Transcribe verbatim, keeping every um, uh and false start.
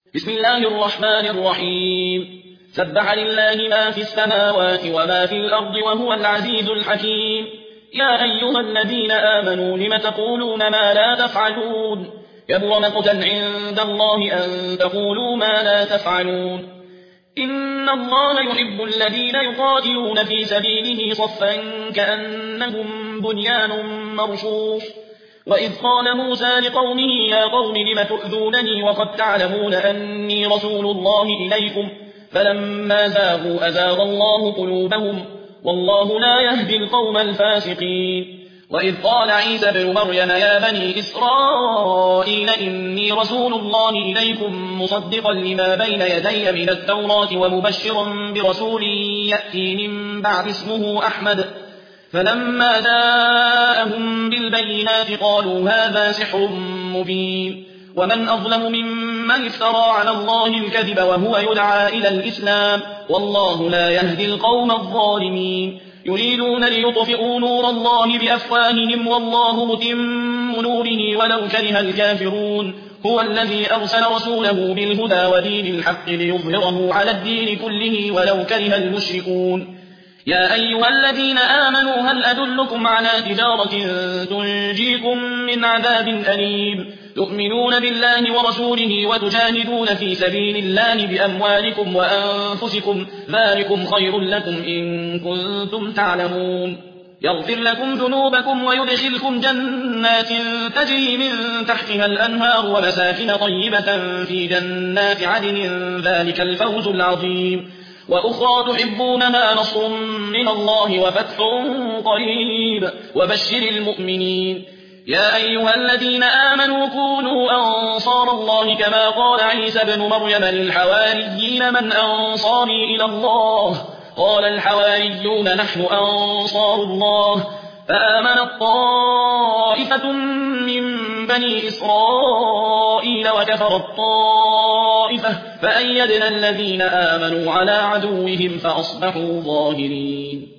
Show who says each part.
Speaker 1: بسم الله الرحمن الرحيم سبح لله ما في السماوات وما في الأرض وهو العزيز الحكيم. يا أيها الذين آمنوا لم تقولون ما لا تفعلون كبر مقتا عند الله أن تقولوا ما لا تفعلون. إن الله يحب الذين يقاتلون في سبيله صفا كأنهم بنيان مرصوص. وإذ قال موسى لقومه يا قوم لم تؤذونني وقد تعلمون أني رسول الله إليكم فلما زاغوا أزاغ الله قلوبهم والله لا يهدي القوم الفاسقين. وإذ قال عيسى ابن مريم يا بني إسرائيل إني رسول الله إليكم مصدقا لما بين يدي من التوراة ومبشرا برسول يأتي من بعد اسمه أحمد. فلما جاءهم بالبينات قالوا هذا سحر مبين. ومن أظلم ممن افترى على الله الكذب وهو يدعى إلى الإسلام والله لا يهدي القوم الظالمين. يريدون ليطفئوا نور الله بأفواههم والله متم نوره ولو كره الكافرون. هو الذي أرسل رسوله بالهدى ودين الحق ليظهره على الدين كله ولو كره المشركون. يا أيها الذين آمنوا هل أدلكم على تجارة تنجيكم من عذاب أليم تؤمنون بالله ورسوله وتجاهدون في سبيل الله بأموالكم وأنفسكم ذلكم خير لكم إن كنتم تعلمون. يغفر لكم ذنوبكم ويدخلكم جنات تجري من تحتها الأنهار ومساكن طيبة في جنات عدن ذلك الفوز العظيم. وأخرى تحبونها نصر من الله وفتح قريب وبشر المؤمنين. يا أيها الذين آمنوا كونوا أنصار الله كما قال عيسى ابن مريم للحواريين من أنصاري إلى الله قال الحواريون نحن أنصار الله. فآمنت طائفة من بني إسرائيل وكفرت طائفة فأيدنا الذين آمنوا على عدوهم فأصبحوا ظاهرين.